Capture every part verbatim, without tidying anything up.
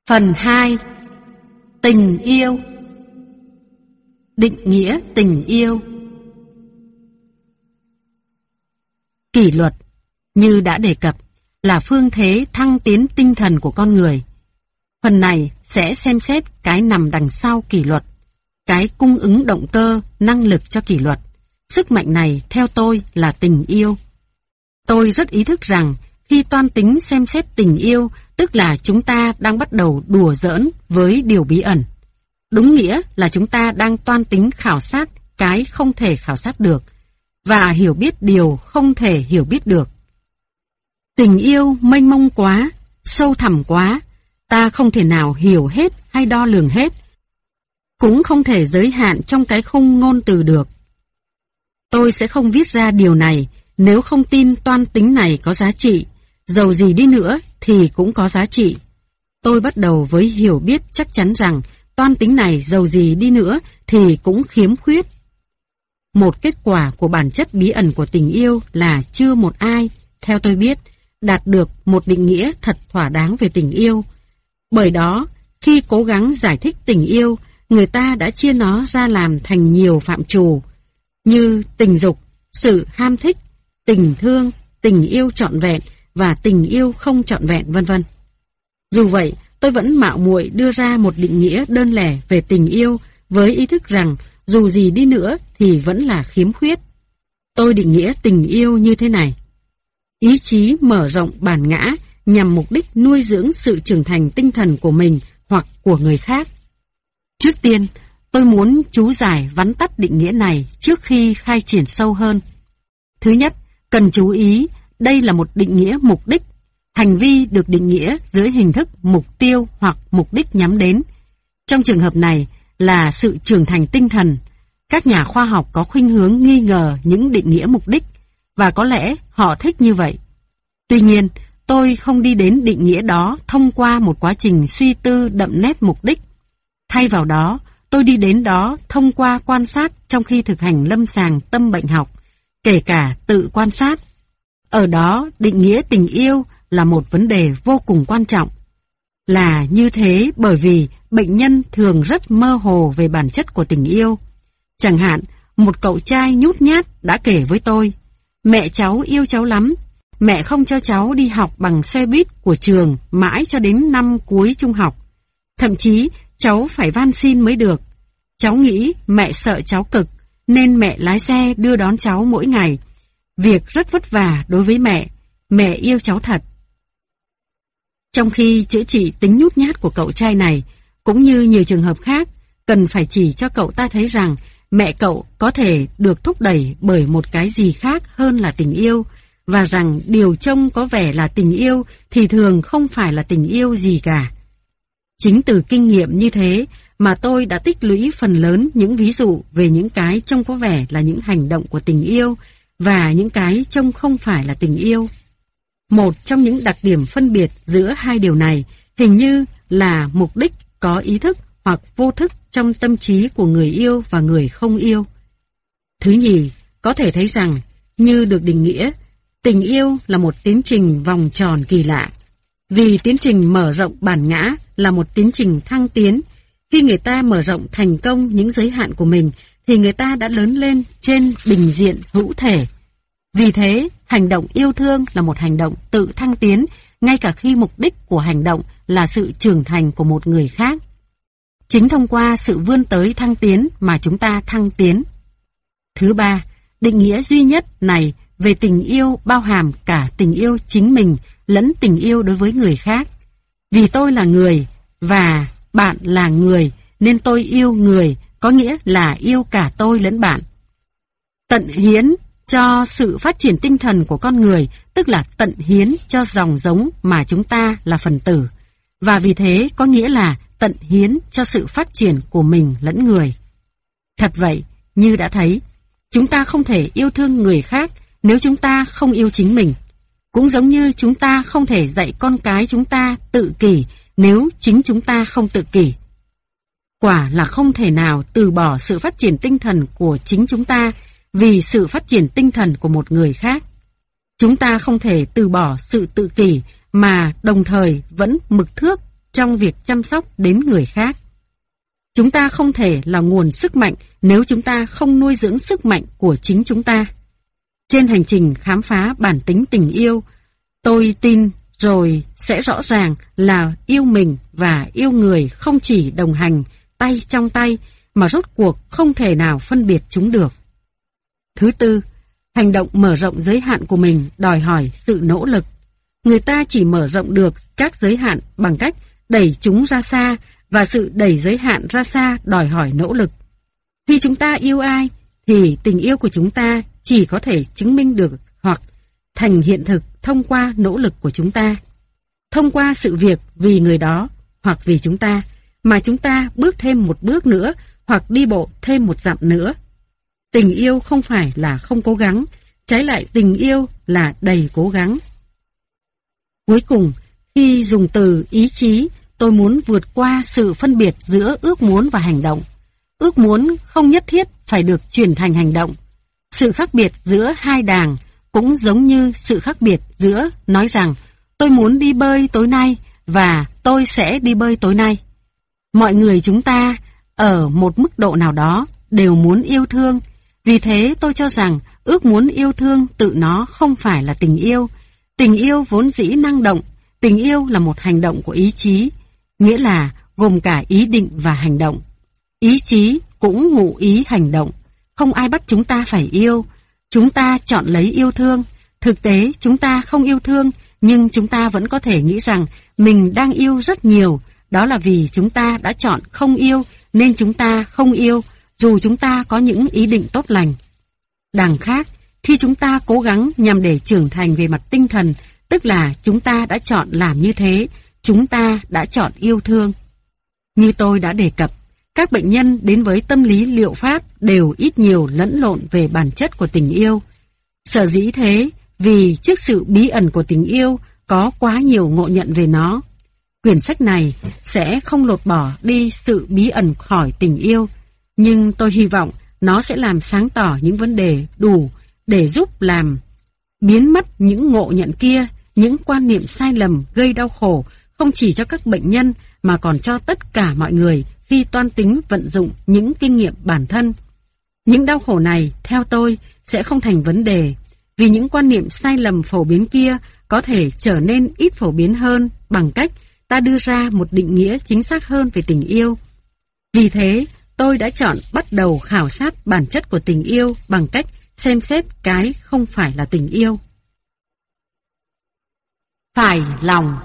Phần hai. Tình yêu. Định nghĩa tình yêu. Kỷ luật, như đã đề cập, là phương thế thăng tiến tinh thần của con người. Phần này sẽ xem xét cái nằm đằng sau kỷ luật, cái cung ứng động cơ, năng lực cho kỷ luật. Sức mạnh này theo tôi là tình yêu. Tôi rất ý thức rằng khi toan tính xem xét tình yêu, tức là chúng ta đang bắt đầu đùa giỡn với điều bí ẩn. Đúng nghĩa là chúng ta đang toan tính khảo sát cái không thể khảo sát được và hiểu biết điều không thể hiểu biết được. Tình yêu mênh mông quá, sâu thẳm quá, ta không thể nào hiểu hết hay đo lường hết, cũng không thể giới hạn trong cái khung ngôn từ được. Tôi sẽ không viết ra điều này nếu không tin toan tính này có giá trị, dầu gì đi nữa thì cũng có giá trị. Tôi bắt đầu với hiểu biết chắc chắn rằng toan tính này dầu gì đi nữa thì cũng khiếm khuyết. Một kết quả của bản chất bí ẩn của tình yêu là chưa một ai, theo tôi biết, đạt được một định nghĩa thật thỏa đáng về tình yêu. Bởi đó, khi cố gắng giải thích tình yêu, người ta đã chia nó ra làm thành nhiều phạm trù, như tình dục, sự ham thích, tình thương, tình yêu trọn vẹn và tình yêu không trọn vẹn, vân vân. Dù vậy, tôi vẫn mạo muội đưa ra một định nghĩa đơn lẻ về tình yêu với ý thức rằng dù gì đi nữa thì vẫn là khiếm khuyết. Tôi định nghĩa tình yêu như thế này: ý chí mở rộng bản ngã nhằm mục đích nuôi dưỡng sự trưởng thành tinh thần của mình hoặc của người khác. Trước tiên, tôi muốn chú giải vắn tắt định nghĩa này trước khi khai triển sâu hơn. Thứ nhất, cần chú ý, đây là một định nghĩa mục đích. Hành vi được định nghĩa dưới hình thức mục tiêu hoặc mục đích nhắm đến. Trong trường hợp này là sự trưởng thành tinh thần. Các nhà khoa học có khuynh hướng nghi ngờ những định nghĩa mục đích, và có lẽ họ thích như vậy. Tuy nhiên, tôi không đi đến định nghĩa đó thông qua một quá trình suy tư đậm nét mục đích. Thay vào đó, tôi đi đến đó thông qua quan sát trong khi thực hành lâm sàng tâm bệnh học, kể cả tự quan sát. Ở đó, định nghĩa tình yêu là một vấn đề vô cùng quan trọng. Là như thế bởi vì bệnh nhân thường rất mơ hồ về bản chất của tình yêu. Chẳng hạn, một cậu trai nhút nhát đã kể với tôi: mẹ cháu yêu cháu lắm, mẹ không cho cháu đi học bằng xe buýt của trường mãi cho đến năm cuối trung học. Thậm chí cháu phải van xin mới được. Cháu nghĩ mẹ sợ cháu cực, nên mẹ lái xe đưa đón cháu mỗi ngày. Việc rất vất vả đối với mẹ, mẹ yêu cháu thật. Trong khi chữa trị tính nhút nhát của cậu trai này, cũng như nhiều trường hợp khác, cần phải chỉ cho cậu ta thấy rằng mẹ cậu có thể được thúc đẩy bởi một cái gì khác hơn là tình yêu, và rằng điều trông có vẻ là tình yêu thì thường không phải là tình yêu gì cả. Chính từ kinh nghiệm như thế mà tôi đã tích lũy phần lớn những ví dụ về những cái trông có vẻ là những hành động của tình yêu và những cái trông không phải là tình yêu. Một trong những đặc điểm phân biệt giữa hai điều này hình như là mục đích có ý thức hoặc vô thức trong tâm trí của người yêu và người không yêu. Thứ nhì, có thể thấy rằng, như được định nghĩa, tình yêu là một tiến trình vòng tròn kỳ lạ. Vì tiến trình mở rộng bản ngã là một tiến trình thăng tiến. Khi người ta mở rộng thành công những giới hạn của mình, thì người ta đã lớn lên trên bình diện hữu thể. Vì thế, hành động yêu thương là một hành động tự thăng tiến, ngay cả khi mục đích của hành động là sự trưởng thành của một người khác. Chính thông qua sự vươn tới thăng tiến mà chúng ta thăng tiến. Thứ ba, định nghĩa duy nhất này về tình yêu bao hàm cả tình yêu chính mình lẫn tình yêu đối với người khác. Vì tôi là người và bạn là người, nên tôi yêu người, có nghĩa là yêu cả tôi lẫn bạn. Tận hiến cho sự phát triển tinh thần của con người, tức là tận hiến cho dòng giống mà chúng ta là phần tử, và vì thế có nghĩa là tận hiến cho sự phát triển của mình lẫn người. Thật vậy, như đã thấy, chúng ta không thể yêu thương người khác nếu chúng ta không yêu chính mình. Cũng giống như chúng ta không thể dạy con cái chúng ta tự kỷ nếu chính chúng ta không tự kỷ. Quả là không thể nào từ bỏ sự phát triển tinh thần của chính chúng ta vì sự phát triển tinh thần của một người khác. Chúng ta không thể từ bỏ sự tự kỷ mà đồng thời vẫn mực thước trong việc chăm sóc đến người khác. Chúng ta không thể là nguồn sức mạnh nếu chúng ta không nuôi dưỡng sức mạnh của chính chúng ta. Trên hành trình khám phá bản tính tình yêu, tôi tin rồi sẽ rõ ràng là yêu mình và yêu người không chỉ đồng hành tay trong tay, mà rốt cuộc không thể nào phân biệt chúng được. Thứ tư, hành động mở rộng giới hạn của mình đòi hỏi sự nỗ lực. Người ta chỉ mở rộng được các giới hạn bằng cách đẩy chúng ra xa, và sự đẩy giới hạn ra xa đòi hỏi nỗ lực. Khi chúng ta yêu ai, thì tình yêu của chúng ta chỉ có thể chứng minh được hoặc thành hiện thực thông qua nỗ lực của chúng ta. Thông qua sự việc vì người đó hoặc vì chúng ta, mà chúng ta bước thêm một bước nữa hoặc đi bộ thêm một dặm nữa. Tình yêu không phải là không cố gắng, trái lại tình yêu là đầy cố gắng. Cuối cùng, khi dùng từ ý chí, tôi muốn vượt qua sự phân biệt giữa ước muốn và hành động. Ước muốn không nhất thiết phải được chuyển thành hành động. Sự khác biệt giữa hai đàng cũng giống như sự khác biệt giữa nói rằng tôi muốn đi bơi tối nay và tôi sẽ đi bơi tối nay. Mọi người chúng ta ở một mức độ nào đó đều muốn yêu thương. Vì thế tôi cho rằng ước muốn yêu thương tự nó không phải là tình yêu. Tình yêu vốn dĩ năng động. Tình yêu là một hành động của ý chí, nghĩa là gồm cả ý định và hành động. Ý chí cũng ngụ ý hành động. Không ai bắt chúng ta phải yêu. Chúng ta chọn lấy yêu thương. Thực tế chúng ta không yêu thương, nhưng chúng ta vẫn có thể nghĩ rằng mình đang yêu rất nhiều. Đó là vì chúng ta đã chọn không yêu, nên chúng ta không yêu, dù chúng ta có những ý định tốt lành. Đằng khác, khi chúng ta cố gắng nhằm để trưởng thành về mặt tinh thần, tức là chúng ta đã chọn làm như thế, chúng ta đã chọn yêu thương. Như tôi đã đề cập, các bệnh nhân đến với tâm lý liệu pháp đều ít nhiều lẫn lộn về bản chất của tình yêu. Sở dĩ thế, vì trước sự bí ẩn của tình yêu có quá nhiều ngộ nhận về nó. Quyển sách này sẽ không lột bỏ đi sự bí ẩn khỏi tình yêu, nhưng tôi hy vọng nó sẽ làm sáng tỏ những vấn đề đủ để giúp làm biến mất những ngộ nhận kia, những quan niệm sai lầm gây đau khổ không chỉ cho các bệnh nhân mà còn cho tất cả mọi người khi toan tính vận dụng những kinh nghiệm bản thân. Những đau khổ này, theo tôi, sẽ không thành vấn đề, vì những quan niệm sai lầm phổ biến kia có thể trở nên ít phổ biến hơn bằng cách ta đưa ra một định nghĩa chính xác hơn về tình yêu. Vì thế, tôi đã chọn bắt đầu khảo sát bản chất của tình yêu bằng cách xem xét cái không phải là tình yêu. Phải lòng.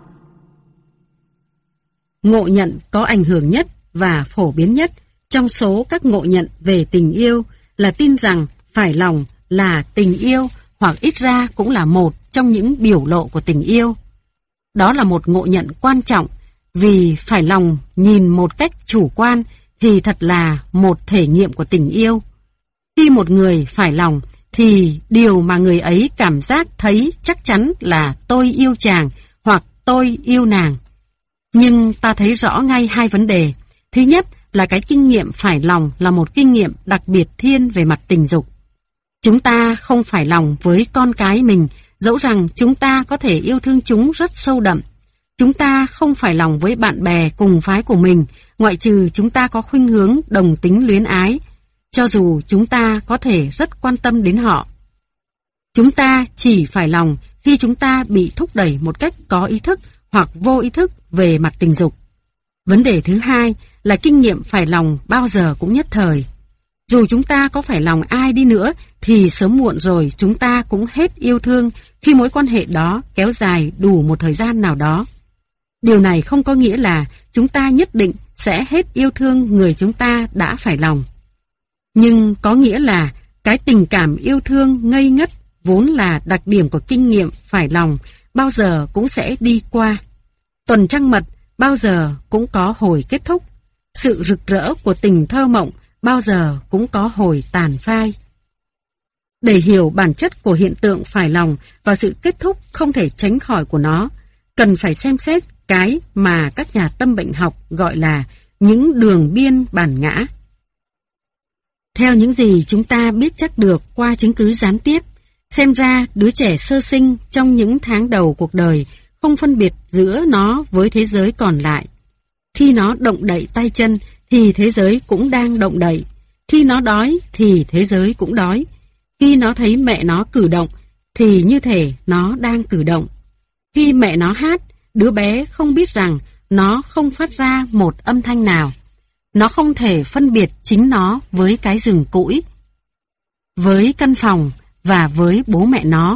Ngộ nhận có ảnh hưởng nhất và phổ biến nhất trong số các ngộ nhận về tình yêu là tin rằng phải lòng là tình yêu, hoặc ít ra cũng là một trong những biểu lộ của tình yêu. Đó là một ngộ nhận quan trọng, vì phải lòng nhìn một cách chủ quan thì thật là một thể nghiệm của tình yêu. Khi một người phải lòng thì điều mà người ấy cảm giác thấy chắc chắn là tôi yêu chàng hoặc tôi yêu nàng. Nhưng ta thấy rõ ngay hai vấn đề. Thứ nhất là cái kinh nghiệm phải lòng là một kinh nghiệm đặc biệt thiên về mặt tình dục. Chúng ta không phải lòng với con cái mình, dẫu rằng chúng ta có thể yêu thương chúng rất sâu đậm. Chúng ta không phải lòng với bạn bè cùng phái của mình, ngoại trừ chúng ta có khuynh hướng đồng tính luyến ái, cho dù chúng ta có thể rất quan tâm đến họ. Chúng ta chỉ phải lòng khi chúng ta bị thúc đẩy một cách có ý thức hoặc vô ý thức về mặt tình dục. Vấn đề thứ hai là kinh nghiệm phải lòng bao giờ cũng nhất thời. Dù chúng ta có phải lòng ai đi nữa thì sớm muộn rồi chúng ta cũng hết yêu thương khi mối quan hệ đó kéo dài đủ một thời gian nào đó. Điều này không có nghĩa là chúng ta nhất định sẽ hết yêu thương người chúng ta đã phải lòng. Nhưng có nghĩa là cái tình cảm yêu thương ngây ngất vốn là đặc điểm của kinh nghiệm phải lòng bao giờ cũng sẽ đi qua. Tuần trăng mật bao giờ cũng có hồi kết thúc. Sự rực rỡ của tình thơ mộng bao giờ cũng có hồi tàn phai. Để hiểu bản chất của hiện tượng phải lòng và sự kết thúc không thể tránh khỏi của nó, cần phải xem xét cái mà các nhà tâm bệnh học gọi là những đường biên bản ngã. Theo những gì chúng ta biết chắc được qua chứng cứ gián tiếp, xem ra đứa trẻ sơ sinh trong những tháng đầu cuộc đời không phân biệt giữa nó với thế giới còn lại. Khi nó động đậy tay chân thì thế giới cũng đang động đậy. Khi nó đói thì thế giới cũng đói. Khi nó thấy mẹ nó cử động thì như thể nó đang cử động. Khi mẹ nó hát, đứa bé không biết rằng nó không phát ra một âm thanh nào. Nó không thể phân biệt chính nó với cái rừng cũi, với căn phòng và với bố mẹ nó.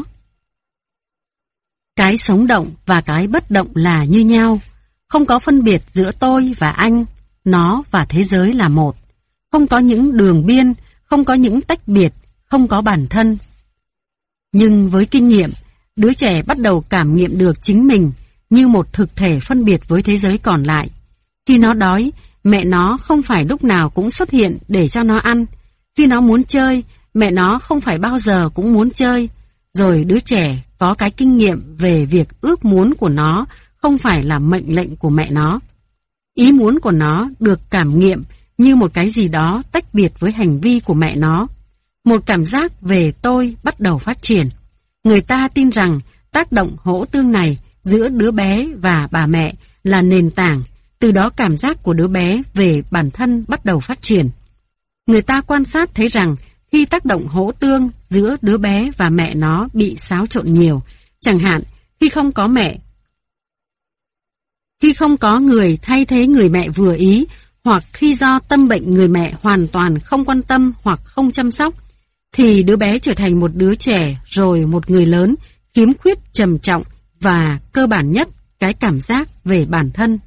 Cái sống động và cái bất động là như nhau. Không có phân biệt giữa tôi và anh, nó và thế giới là một. Không có những đường biên, không có những tách biệt, không có bản thân. Nhưng với kinh nghiệm, đứa trẻ bắt đầu cảm nghiệm được chính mình như một thực thể phân biệt với thế giới còn lại. Khi nó đói, mẹ nó không phải lúc nào cũng xuất hiện để cho nó ăn. Khi nó muốn chơi, mẹ nó không phải bao giờ cũng muốn chơi. Rồi đứa trẻ có cái kinh nghiệm về việc ước muốn của nó không phải là mệnh lệnh của mẹ nó. Ý muốn của nó được cảm nghiệm như một cái gì đó tách biệt với hành vi của mẹ nó. Một cảm giác về tôi bắt đầu phát triển. Người ta tin rằng tác động hỗ tương này giữa đứa bé và bà mẹ là nền tảng, từ đó cảm giác của đứa bé về bản thân bắt đầu phát triển. Người ta quan sát thấy rằng khi tác động hỗ tương giữa đứa bé và mẹ nó bị xáo trộn nhiều, chẳng hạn khi không có mẹ, khi không có người thay thế người mẹ vừa ý, hoặc khi do tâm bệnh người mẹ hoàn toàn không quan tâm hoặc không chăm sóc, thì đứa bé trở thành một đứa trẻ rồi một người lớn, khiếm khuyết trầm trọng và cơ bản nhất cái cảm giác về bản thân.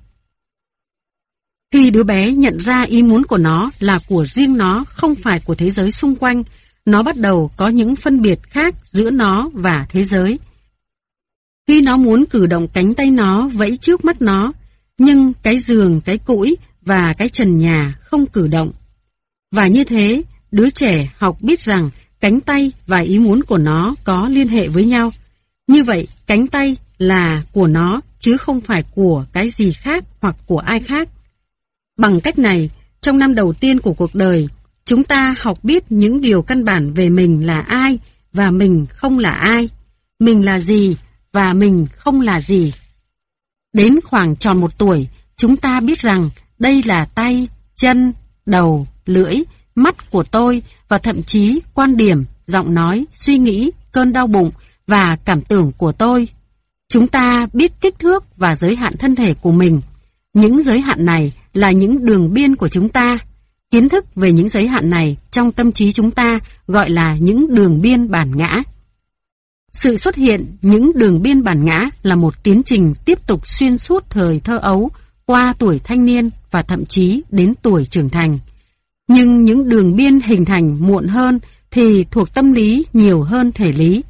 Khi đứa bé nhận ra ý muốn của nó là của riêng nó, không phải của thế giới xung quanh, nó bắt đầu có những phân biệt khác giữa nó và thế giới. Khi nó muốn cử động cánh tay nó vẫy trước mắt nó, nhưng cái giường, cái cũi và cái trần nhà không cử động. Và như thế, đứa trẻ học biết rằng cánh tay và ý muốn của nó có liên hệ với nhau. Như vậy, cánh tay là của nó chứ không phải của cái gì khác hoặc của ai khác. Bằng cách này, trong năm đầu tiên của cuộc đời, chúng ta học biết những điều căn bản về mình là ai và mình không là ai, mình là gì và mình không là gì. Đến khoảng tròn một tuổi, chúng ta biết rằng đây là tay, chân, đầu, lưỡi, mắt của tôi và thậm chí quan điểm, giọng nói, suy nghĩ, cơn đau bụng và cảm tưởng của tôi. Chúng ta biết kích thước và giới hạn thân thể của mình. Những giới hạn này là những đường biên của chúng ta. Kiến thức về những giới hạn này trong tâm trí chúng ta gọi là những đường biên bản ngã. Sự xuất hiện những đường biên bản ngã là một tiến trình tiếp tục xuyên suốt thời thơ ấu, qua tuổi thanh niên và thậm chí đến tuổi trưởng thành. Nhưng những đường biên hình thành muộn hơn thì thuộc tâm lý nhiều hơn thể lý.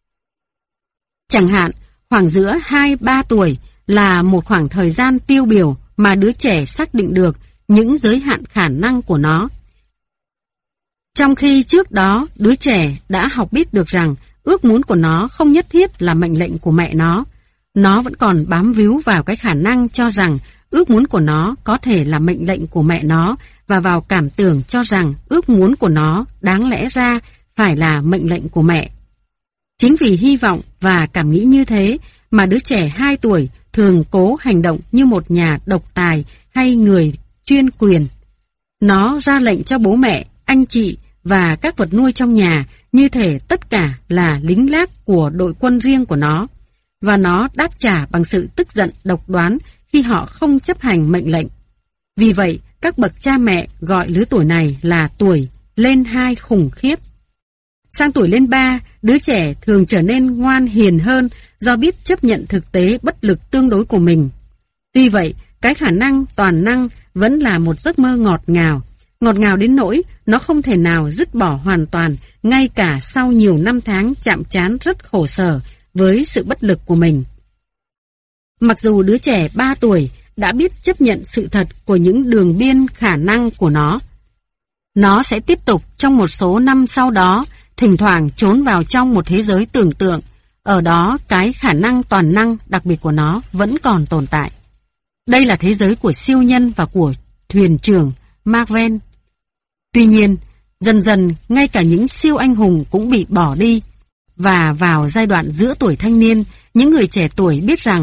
Chẳng hạn, khoảng giữa hai ba tuổi là một khoảng thời gian tiêu biểu mà đứa trẻ xác định được những giới hạn khả năng của nó. Trong khi trước đó, đứa trẻ đã học biết được rằng ước muốn của nó không nhất thiết là mệnh lệnh của mẹ nó. Nó vẫn còn bám víu vào cái khả năng cho rằng ước muốn của nó có thể là mệnh lệnh của mẹ nó và vào cảm tưởng cho rằng ước muốn của nó đáng lẽ ra phải là mệnh lệnh của mẹ. Chính vì hy vọng và cảm nghĩ như thế mà đứa trẻ hai tuổi thường cố hành động như một nhà độc tài hay người chuyên quyền. Nó ra lệnh cho bố mẹ, anh chị và các vật nuôi trong nhà như thể tất cả là lính lác của đội quân riêng của nó, và nó đáp trả bằng sự tức giận độc đoán khi họ không chấp hành mệnh lệnh. Vì vậy, các bậc cha mẹ gọi lứa tuổi này là tuổi lên hai khủng khiếp. Sang tuổi lên ba, đứa trẻ thường trở nên ngoan hiền hơn do biết chấp nhận thực tế bất lực tương đối của mình. Tuy vậy, cái khả năng toàn năng vẫn là một giấc mơ ngọt ngào. Ngọt ngào đến nỗi nó không thể nào dứt bỏ hoàn toàn, ngay cả sau nhiều năm tháng chạm trán rất khổ sở với sự bất lực của mình. Mặc dù đứa trẻ ba tuổi đã biết chấp nhận sự thật của những đường biên khả năng của nó, nó sẽ tiếp tục trong một số năm sau đó, thỉnh thoảng trốn vào trong một thế giới tưởng tượng. Ở đó, cái khả năng toàn năng đặc biệt của nó vẫn còn tồn tại. Đây là thế giới của siêu nhân và của thuyền trưởng Marvel. Tuy nhiên, dần dần ngay cả những siêu anh hùng cũng bị bỏ đi. Và vào giai đoạn giữa tuổi thanh niên, những người trẻ tuổi biết rằng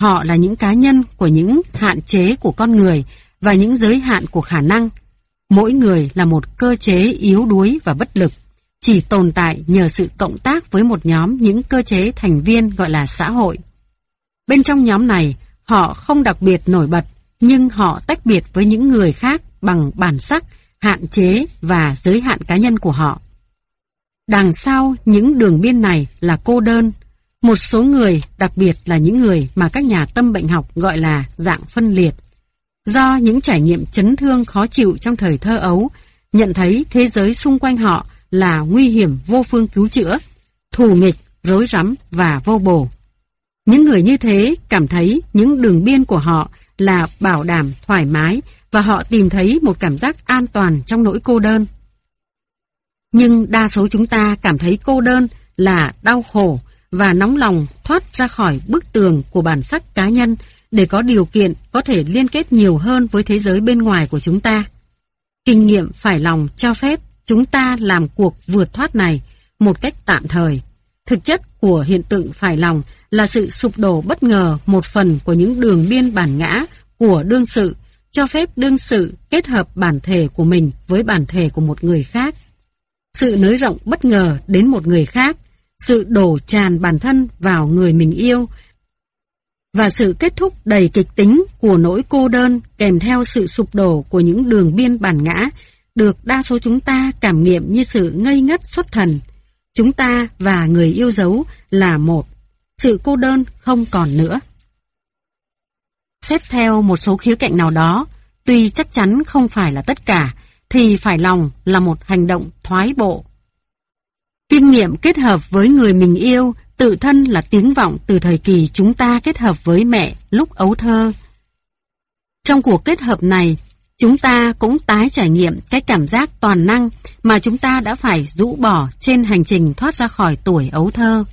Họ là những cá nhân của những hạn chế của con người và những giới hạn của khả năng. Mỗi người là một cơ chế yếu đuối và bất lực, chỉ tồn tại nhờ sự cộng tác với một nhóm những cơ chế thành viên gọi là xã hội. Bên trong nhóm này, họ không đặc biệt nổi bật, nhưng họ tách biệt với những người khác bằng bản sắc, hạn chế và giới hạn cá nhân của họ. Đằng sau những đường biên này là cô đơn. Một số người, đặc biệt là những người mà các nhà tâm bệnh học gọi là dạng phân liệt, do những trải nghiệm chấn thương khó chịu trong thời thơ ấu, nhận thấy thế giới xung quanh họ là nguy hiểm vô phương cứu chữa, thù nghịch, rối rắm và vô bổ. Những người như thế cảm thấy những đường biên của họ là bảo đảm thoải mái và họ tìm thấy một cảm giác an toàn trong nỗi cô đơn. Nhưng đa số chúng ta cảm thấy cô đơn là đau khổ và nóng lòng thoát ra khỏi bức tường của bản sắc cá nhân để có điều kiện có thể liên kết nhiều hơn với thế giới bên ngoài của chúng ta. Kinh nghiệm phải lòng cho phép chúng ta làm cuộc vượt thoát này một cách tạm thời. Thực chất của hiện tượng phải lòng là sự sụp đổ bất ngờ một phần của những đường biên bản ngã của đương sự, cho phép đương sự kết hợp bản thể của mình với bản thể của một người khác. Sự nới rộng bất ngờ đến một người khác, sự đổ tràn bản thân vào người mình yêu, và sự kết thúc đầy kịch tính của nỗi cô đơn kèm theo sự sụp đổ của những đường biên bản ngã được đa số chúng ta cảm nghiệm như sự ngây ngất xuất thần. Chúng ta và người yêu dấu là một. Sự cô đơn không còn nữa. Xét theo một số khía cạnh nào đó, tuy chắc chắn không phải là tất cả, thì phải lòng là một hành động thoái bộ. Kinh nghiệm kết hợp với người mình yêu tự thân là tiếng vọng từ thời kỳ chúng ta kết hợp với mẹ lúc ấu thơ. Trong cuộc kết hợp này, chúng ta cũng tái trải nghiệm cái cảm giác toàn năng mà chúng ta đã phải rũ bỏ trên hành trình thoát ra khỏi tuổi ấu thơ.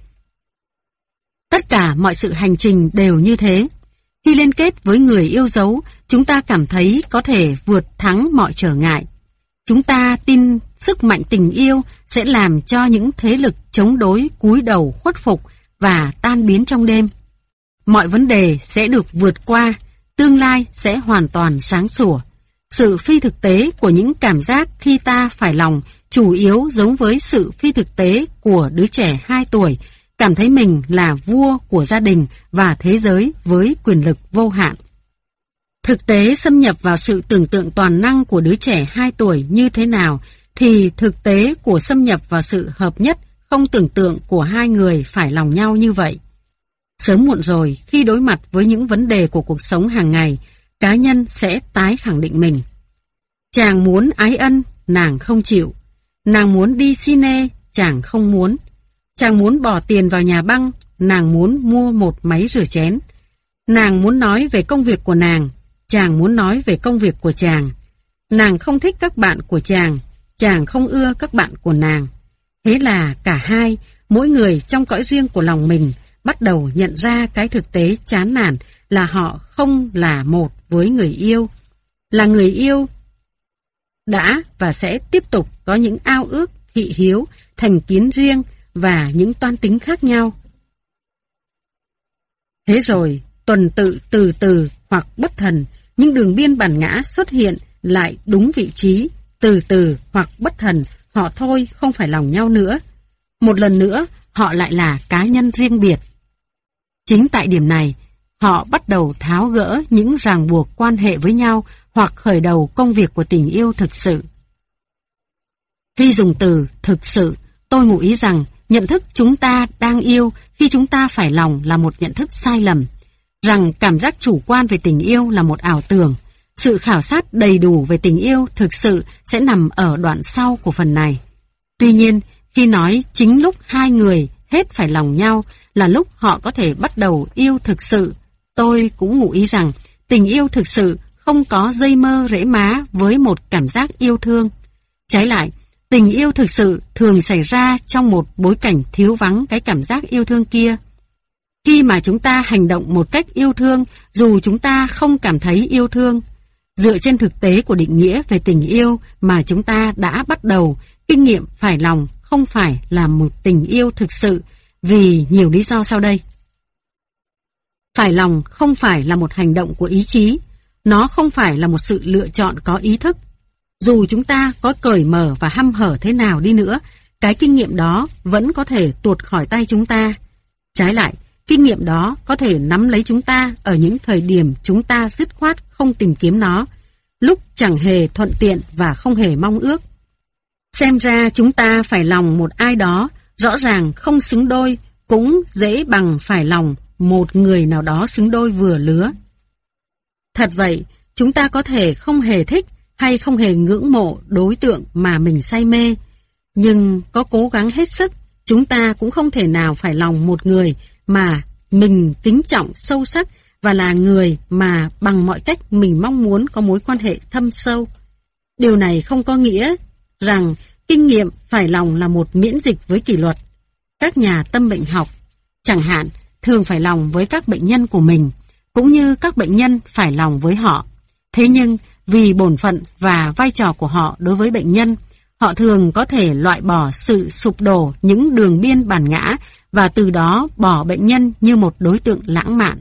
Tất cả mọi sự hành trình đều như thế. Khi liên kết với người yêu dấu, chúng ta cảm thấy có thể vượt thắng mọi trở ngại. Chúng ta tin sức mạnh tình yêu sẽ làm cho những thế lực chống đối cúi đầu khuất phục và tan biến trong đêm. Mọi vấn đề sẽ được vượt qua, tương lai sẽ hoàn toàn sáng sủa. Sự phi thực tế của những cảm giác khi ta phải lòng chủ yếu giống với sự phi thực tế của đứa trẻ hai tuổi, cảm thấy mình là vua của gia đình và thế giới với quyền lực vô hạn. Thực tế xâm nhập vào sự tưởng tượng toàn năng của đứa trẻ hai tuổi như thế nào, thì thực tế của xâm nhập vào sự hợp nhất không tưởng tượng của hai người phải lòng nhau như vậy. Sớm muộn rồi, khi đối mặt với những vấn đề của cuộc sống hàng ngày, cá nhân sẽ tái khẳng định mình. Chàng muốn ái ân, nàng không chịu. Nàng muốn đi cine, chàng không muốn. Chàng muốn bỏ tiền vào nhà băng, nàng muốn mua một máy rửa chén. Nàng muốn nói về công việc của nàng, chàng muốn nói về công việc của chàng. Nàng không thích các bạn của chàng, chàng không ưa các bạn của nàng. Thế là cả hai, mỗi người trong cõi riêng của lòng mình, bắt đầu nhận ra cái thực tế chán nản là họ không là một với người yêu. Là người yêu đã và sẽ tiếp tục có những ao ước, thị hiếu, thành kiến riêng và những toan tính khác nhau. Thế rồi, tuần tự từ từ hoặc bất thần, những đường biên bản ngã xuất hiện lại đúng vị trí, từ từ hoặc bất thần, họ thôi không phải lòng nhau nữa. Một lần nữa, họ lại là cá nhân riêng biệt. Chính tại điểm này, họ bắt đầu tháo gỡ những ràng buộc quan hệ với nhau hoặc khởi đầu công việc của tình yêu thực sự. Khi dùng từ thực sự, tôi ngụ ý rằng nhận thức chúng ta đang yêu khi chúng ta phải lòng là một nhận thức sai lầm, rằng cảm giác chủ quan về tình yêu là một ảo tưởng. Sự khảo sát đầy đủ về tình yêu thực sự sẽ nằm ở đoạn sau của phần này. Tuy nhiên, khi nói chính lúc hai người hết phải lòng nhau là lúc họ có thể bắt đầu yêu thực sự, tôi cũng ngụ ý rằng tình yêu thực sự không có dây mơ rễ má với một cảm giác yêu thương. Trái lại, tình yêu thực sự thường xảy ra trong một bối cảnh thiếu vắng cái cảm giác yêu thương kia. Khi mà chúng ta hành động một cách yêu thương, dù chúng ta không cảm thấy yêu thương, dựa trên thực tế của định nghĩa về tình yêu mà chúng ta đã bắt đầu, kinh nghiệm phải lòng không phải là một tình yêu thực sự vì nhiều lý do sau đây. Phải lòng không phải là một hành động của ý chí, nó không phải là một sự lựa chọn có ý thức. Dù chúng ta có cởi mở và hăm hở thế nào đi nữa, cái kinh nghiệm đó vẫn có thể tuột khỏi tay chúng ta. Trái lại, kinh nghiệm đó có thể nắm lấy chúng ta ở những thời điểm chúng ta dứt khoát không tìm kiếm nó, lúc chẳng hề thuận tiện và không hề mong ước. Xem ra chúng ta phải lòng một ai đó rõ ràng không xứng đôi cũng dễ bằng phải lòng một người nào đó xứng đôi vừa lứa. Thật vậy, chúng ta có thể không hề thích hay không hề ngưỡng mộ đối tượng mà mình say mê, nhưng có cố gắng hết sức, chúng ta cũng không thể nào phải lòng một người mà mình kính trọng sâu sắc và là người mà bằng mọi cách mình mong muốn có mối quan hệ thâm sâu. Điều này không có nghĩa rằng kinh nghiệm phải lòng là một miễn dịch với kỷ luật. Các nhà tâm bệnh học, chẳng hạn, thường phải lòng với các bệnh nhân của mình, cũng như các bệnh nhân phải lòng với họ. Thế nhưng, vì bổn phận và vai trò của họ đối với bệnh nhân, họ thường có thể loại bỏ sự sụp đổ những đường biên bản ngã và từ đó bỏ bệnh nhân như một đối tượng lãng mạn.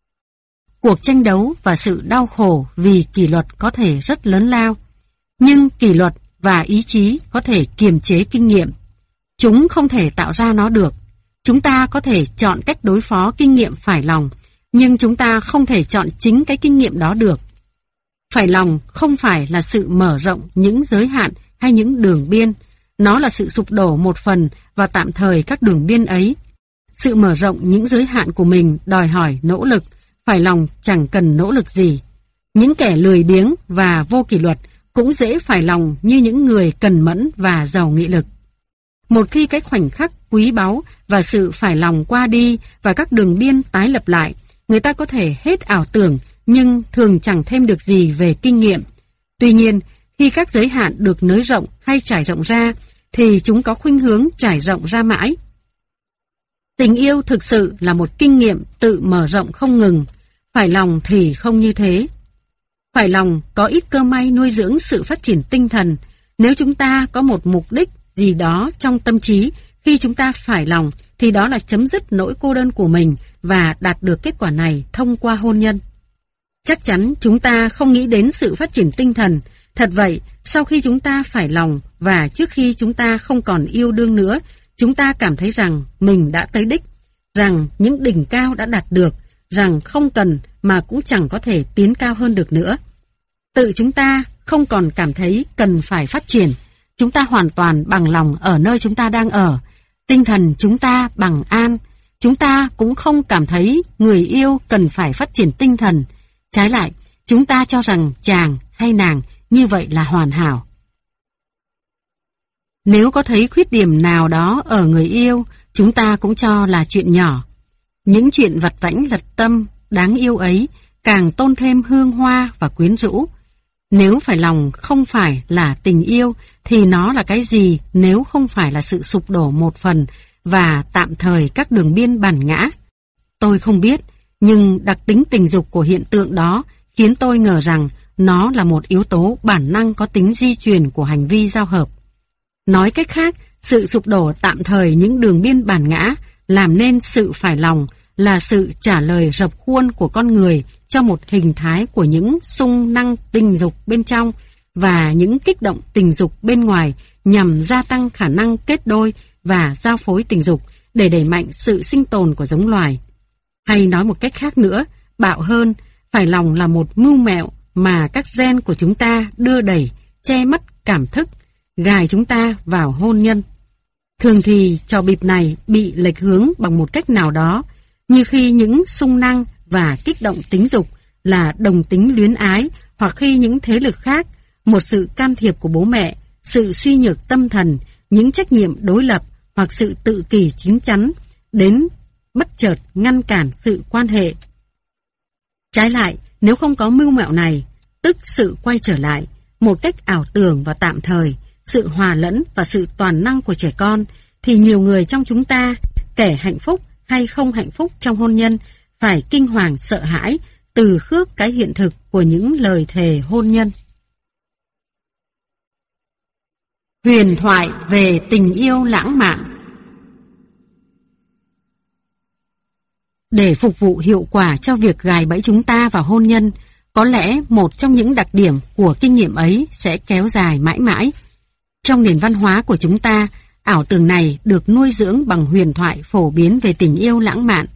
Cuộc tranh đấu và sự đau khổ vì kỷ luật có thể rất lớn lao, nhưng kỷ luật và ý chí có thể kiềm chế kinh nghiệm. Chúng không thể tạo ra nó được. Chúng ta có thể chọn cách đối phó kinh nghiệm phải lòng, nhưng chúng ta không thể chọn chính cái kinh nghiệm đó được. Phải lòng không phải là sự mở rộng những giới hạn hay những đường biên. Nó là sự sụp đổ một phần và tạm thời các đường biên ấy. Sự mở rộng những giới hạn của mình đòi hỏi nỗ lực, phải lòng chẳng cần nỗ lực gì. Những kẻ lười biếng và vô kỷ luật cũng dễ phải lòng như những người cần mẫn và giàu nghị lực. Một khi cái khoảnh khắc quý báu và sự phải lòng qua đi và các đường biên tái lập lại, người ta có thể hết ảo tưởng nhưng thường chẳng thêm được gì về kinh nghiệm. Tuy nhiên, khi các giới hạn được nới rộng hay trải rộng ra, thì chúng có khuynh hướng trải rộng ra mãi. Tình yêu thực sự là một kinh nghiệm tự mở rộng không ngừng, phải lòng thì không như thế. Phải lòng có ít cơ may nuôi dưỡng sự phát triển tinh thần. Nếu chúng ta có một mục đích gì đó trong tâm trí, khi chúng ta phải lòng, thì đó là chấm dứt nỗi cô đơn của mình và đạt được kết quả này thông qua hôn nhân. Chắc chắn chúng ta không nghĩ đến sự phát triển tinh thần. Thật vậy, sau khi chúng ta phải lòng và trước khi chúng ta không còn yêu đương nữa, chúng ta cảm thấy rằng mình đã tới đích, rằng những đỉnh cao đã đạt được, rằng không cần mà cũng chẳng có thể tiến cao hơn được nữa. Tự chúng ta không còn cảm thấy cần phải phát triển. Chúng ta hoàn toàn bằng lòng ở nơi chúng ta đang ở. Tinh thần chúng ta bằng an. Chúng ta cũng không cảm thấy người yêu cần phải phát triển tinh thần. Trái lại, chúng ta cho rằng chàng hay nàng như vậy là hoàn hảo. Nếu có thấy khuyết điểm nào đó ở người yêu, chúng ta cũng cho là chuyện nhỏ. Những chuyện vặt vãnh lật tâm, đáng yêu ấy càng tôn thêm hương hoa và quyến rũ. Nếu phải lòng không phải là tình yêu, thì nó là cái gì nếu không phải là sự sụp đổ một phần và tạm thời các đường biên bản ngã? Tôi không biết, nhưng đặc tính tình dục của hiện tượng đó khiến tôi ngờ rằng nó là một yếu tố bản năng có tính di truyền của hành vi giao hợp. Nói cách khác, sự sụp đổ tạm thời những đường biên bản ngã làm nên sự phải lòng là sự trả lời rập khuôn của con người cho một hình thái của những xung năng tình dục bên trong và những kích động tình dục bên ngoài nhằm gia tăng khả năng kết đôi và giao phối tình dục để đẩy mạnh sự sinh tồn của giống loài. Hay nói một cách khác nữa, bạo hơn, phải lòng là một mưu mẹo mà các gen của chúng ta đưa đẩy, che mắt cảm thức, gài chúng ta vào hôn nhân. Thường thì trò bịp này bị lệch hướng bằng một cách nào đó, như khi những xung năng và kích động tính dục là đồng tính luyến ái, hoặc khi những thế lực khác, một sự can thiệp của bố mẹ, sự suy nhược tâm thần, những trách nhiệm đối lập hoặc sự tự kỷ chín chắn đến bất chợt ngăn cản sự quan hệ. Trái lại, nếu không có mưu mẹo này, tức sự quay trở lại, một cách ảo tưởng và tạm thời, sự hòa lẫn và sự toàn năng của trẻ con, thì nhiều người trong chúng ta, kẻ hạnh phúc hay không hạnh phúc trong hôn nhân, phải kinh hoàng sợ hãi từ khước cái hiện thực của những lời thề hôn nhân. Huyền thoại về tình yêu lãng mạn. Để phục vụ hiệu quả cho việc gài bẫy chúng ta vào hôn nhân, có lẽ một trong những đặc điểm của kinh nghiệm ấy sẽ kéo dài mãi mãi. Trong nền văn hóa của chúng ta, ảo tưởng này được nuôi dưỡng bằng huyền thoại phổ biến về tình yêu lãng mạn.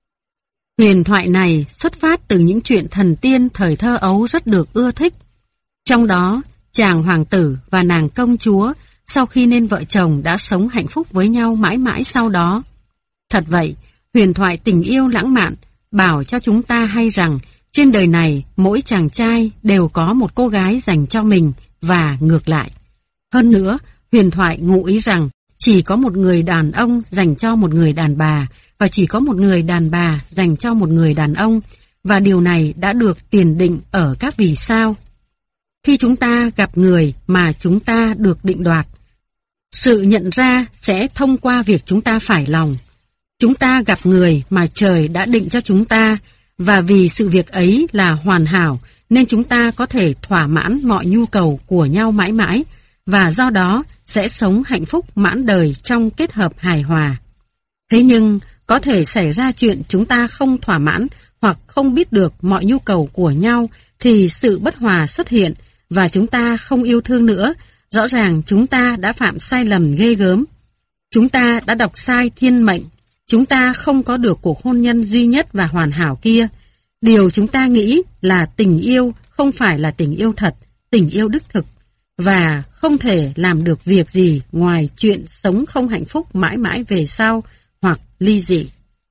Huyền thoại này xuất phát từ những chuyện thần tiên thời thơ ấu rất được ưa thích. Trong đó, chàng hoàng tử và nàng công chúa sau khi nên vợ chồng đã sống hạnh phúc với nhau mãi mãi sau đó. Thật vậy, huyền thoại tình yêu lãng mạn bảo cho chúng ta hay rằng trên đời này mỗi chàng trai đều có một cô gái dành cho mình và ngược lại. Hơn nữa, huyền thoại ngụ ý rằng chỉ có một người đàn ông dành cho một người đàn bà và chỉ có một người đàn bà dành cho một người đàn ông, và điều này đã được tiền định ở các vì sao. Khi chúng ta gặp người mà chúng ta được định đoạt, sự nhận ra sẽ thông qua việc chúng ta phải lòng. Chúng ta gặp người mà trời đã định cho chúng ta, và vì sự việc ấy là hoàn hảo nên chúng ta có thể thỏa mãn mọi nhu cầu của nhau mãi mãi, và do đó sẽ sống hạnh phúc mãn đời trong kết hợp hài hòa. Thế nhưng, có thể xảy ra chuyện chúng ta không thỏa mãn hoặc không biết được mọi nhu cầu của nhau thì sự bất hòa xuất hiện và chúng ta không yêu thương nữa. Rõ ràng chúng ta đã phạm sai lầm ghê gớm. Chúng ta đã đọc sai thiên mệnh. Chúng ta không có được cuộc hôn nhân duy nhất và hoàn hảo kia. Điều chúng ta nghĩ là tình yêu không phải là tình yêu thật, tình yêu đích thực, và không thể làm được việc gì ngoài chuyện sống không hạnh phúc mãi mãi về sau hoặc ly dị.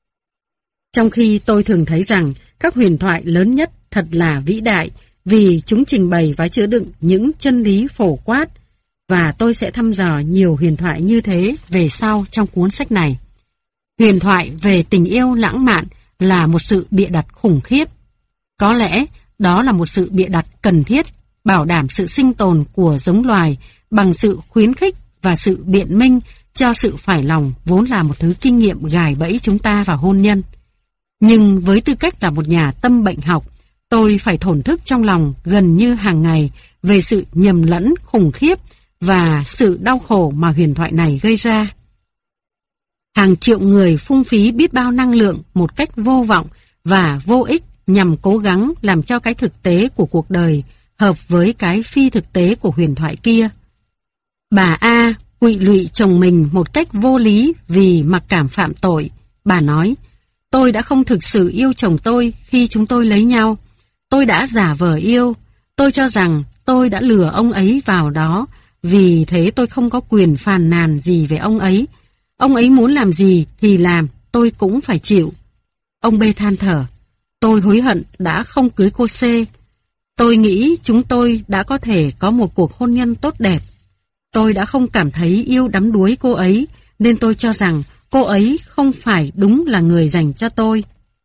Trong khi tôi thường thấy rằng các huyền thoại lớn nhất thật là vĩ đại vì chúng trình bày và chứa đựng những chân lý phổ quát, và tôi sẽ thăm dò nhiều huyền thoại như thế về sau trong cuốn sách này. Huyền thoại về tình yêu lãng mạn là một sự bịa đặt khủng khiếp. Có lẽ đó là một sự bịa đặt cần thiết, bảo đảm sự sinh tồn của giống loài bằng sự khuyến khích và sự biện minh cho sự phải lòng vốn là một thứ kinh nghiệm gài bẫy chúng ta vào hôn nhân. Nhưng với tư cách là một nhà tâm bệnh học, tôi phải thổn thức trong lòng gần như hàng ngày về sự nhầm lẫn khủng khiếp và sự đau khổ mà huyền thoại này gây ra. Hàng triệu người phung phí biết bao năng lượng một cách vô vọng và vô ích nhằm cố gắng làm cho cái thực tế của cuộc đời hợp với cái phi thực tế của huyền thoại kia. Bà A quỵ lụy chồng mình một cách vô lý vì mặc cảm phạm tội. Bà nói, tôi đã không thực sự yêu chồng tôi khi chúng tôi lấy nhau. Tôi đã giả vờ yêu. Tôi cho rằng tôi đã lừa ông ấy vào đó, vì thế tôi không có quyền phàn nàn gì về ông ấy. Ông ấy muốn làm gì thì làm, tôi cũng phải chịu. Ông B than thở, tôi hối hận đã không cưới cô C. Tôi nghĩ chúng tôi đã có thể có một cuộc hôn nhân tốt đẹp. Tôi đã không cảm thấy yêu đắm đuối cô ấy, nên tôi cho rằng cô ấy không phải đúng là người dành cho tôi.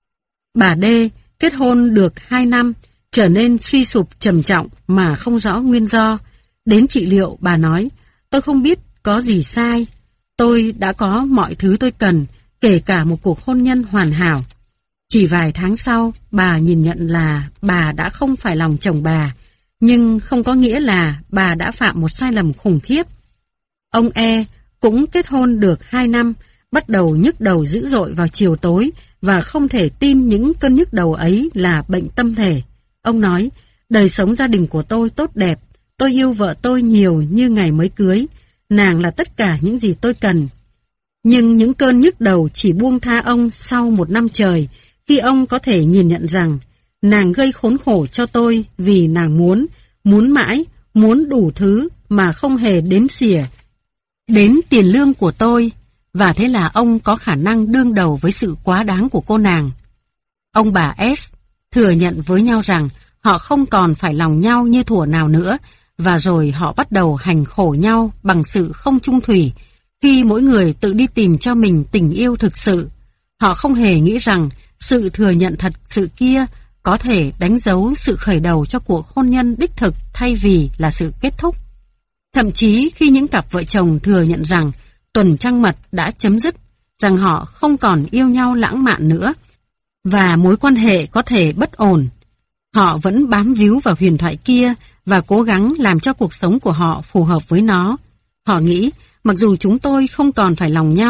Bà D kết hôn được hai năm, trở nên suy sụp trầm trọng mà không rõ nguyên do. Đến trị liệu, bà nói, tôi không biết có gì sai. Tôi đã có mọi thứ tôi cần, kể cả một cuộc hôn nhân hoàn hảo. Chỉ vài tháng sau, bà nhìn nhận là bà đã không phải lòng chồng bà, nhưng không có nghĩa là bà đã phạm một sai lầm khủng khiếp. Ông E cũng kết hôn được hai năm, bắt đầu nhức đầu dữ dội vào chiều tối và không thể tin những cơn nhức đầu ấy là bệnh tâm thể. Ông nói, đời sống gia đình của tôi tốt đẹp, tôi yêu vợ tôi nhiều như ngày mới cưới, nàng là tất cả những gì tôi cần. Nhưng những cơn nhức đầu chỉ buông tha ông sau một năm trời, khi ông có thể nhìn nhận rằng nàng gây khốn khổ cho tôi vì nàng muốn, muốn mãi, muốn đủ thứ mà không hề đếm xỉa đến tiền lương của tôi, và thế là ông có khả năng đương đầu với sự quá đáng của cô nàng. Ông bà F thừa nhận với nhau rằng họ không còn phải lòng nhau như thuở nào nữa, và rồi họ bắt đầu hành khổ nhau bằng sự không chung thủy, khi mỗi người tự đi tìm cho mình tình yêu thực sự. Họ không hề nghĩ rằng sự thừa nhận thật sự kia có thể đánh dấu sự khởi đầu cho cuộc hôn nhân đích thực thay vì là sự kết thúc. Thậm chí khi những cặp vợ chồng thừa nhận rằng tuần trăng mật đã chấm dứt, rằng họ không còn yêu nhau lãng mạn nữa, và mối quan hệ có thể bất ổn, họ vẫn bám víu vào huyền thoại kia và cố gắng làm cho cuộc sống của họ phù hợp với nó. Họ nghĩ, mặc dù chúng tôi không còn phải lòng nhau,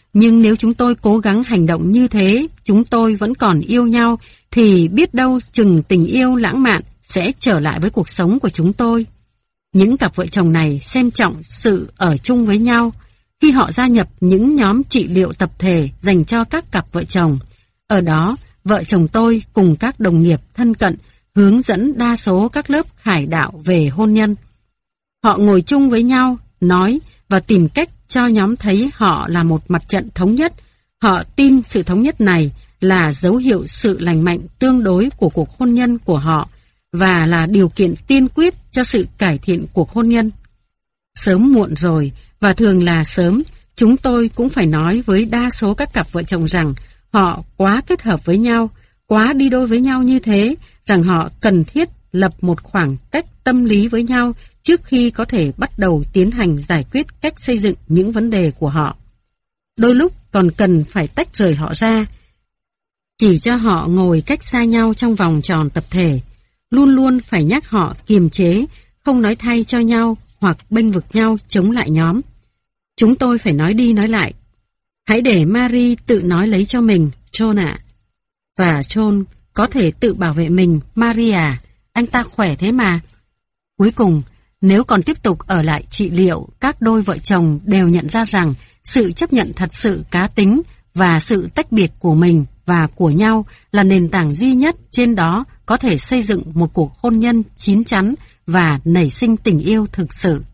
Nhưng nếu chúng tôi cố gắng hành động như thế, chúng tôi vẫn còn yêu nhau, thì biết đâu chừng tình yêu lãng mạn sẽ trở lại với cuộc sống của chúng tôi. Những cặp vợ chồng này xem trọng sự ở chung với nhau. Khi họ gia nhập những nhóm trị liệu tập thể dành cho các cặp vợ chồng, ở đó vợ chồng tôi cùng các đồng nghiệp thân cận hướng dẫn đa số các lớp khải đạo về hôn nhân. Họ ngồi chung với nhau, nói và tìm cách cho nhóm thấy họ là một mặt trận thống nhất. Họ tin sự thống nhất này là dấu hiệu sự lành mạnh tương đối của cuộc hôn nhân của họ và là điều kiện tiên quyết cho sự cải thiện cuộc hôn nhân. Sớm muộn rồi, và thường là sớm, chúng tôi cũng phải nói với đa số các cặp vợ chồng rằng họ quá kết hợp với nhau, quá đi đôi với nhau như thế, rằng họ cần thiết lập một khoảng cách tâm lý với nhau trước khi có thể bắt đầu tiến hành giải quyết cách xây dựng những vấn đề của họ. Đôi lúc còn cần phải tách rời họ ra, chỉ cho họ ngồi cách xa nhau trong vòng tròn tập thể. Luôn luôn phải nhắc họ kiềm chế, không nói thay cho nhau hoặc bênh vực nhau chống lại nhóm. Chúng tôi phải nói đi nói lại. Hãy để Marie tự nói lấy cho mình, John ạ. Và John có thể tự bảo vệ mình, Marie à, anh ta khỏe thế mà. Cuối cùng, nếu còn tiếp tục ở lại trị liệu, các đôi vợ chồng đều nhận ra rằng sự chấp nhận thật sự cá tính và sự tách biệt của mình và của nhau là nền tảng duy nhất trên đó có thể xây dựng một cuộc hôn nhân chín chắn và nảy sinh tình yêu thực sự.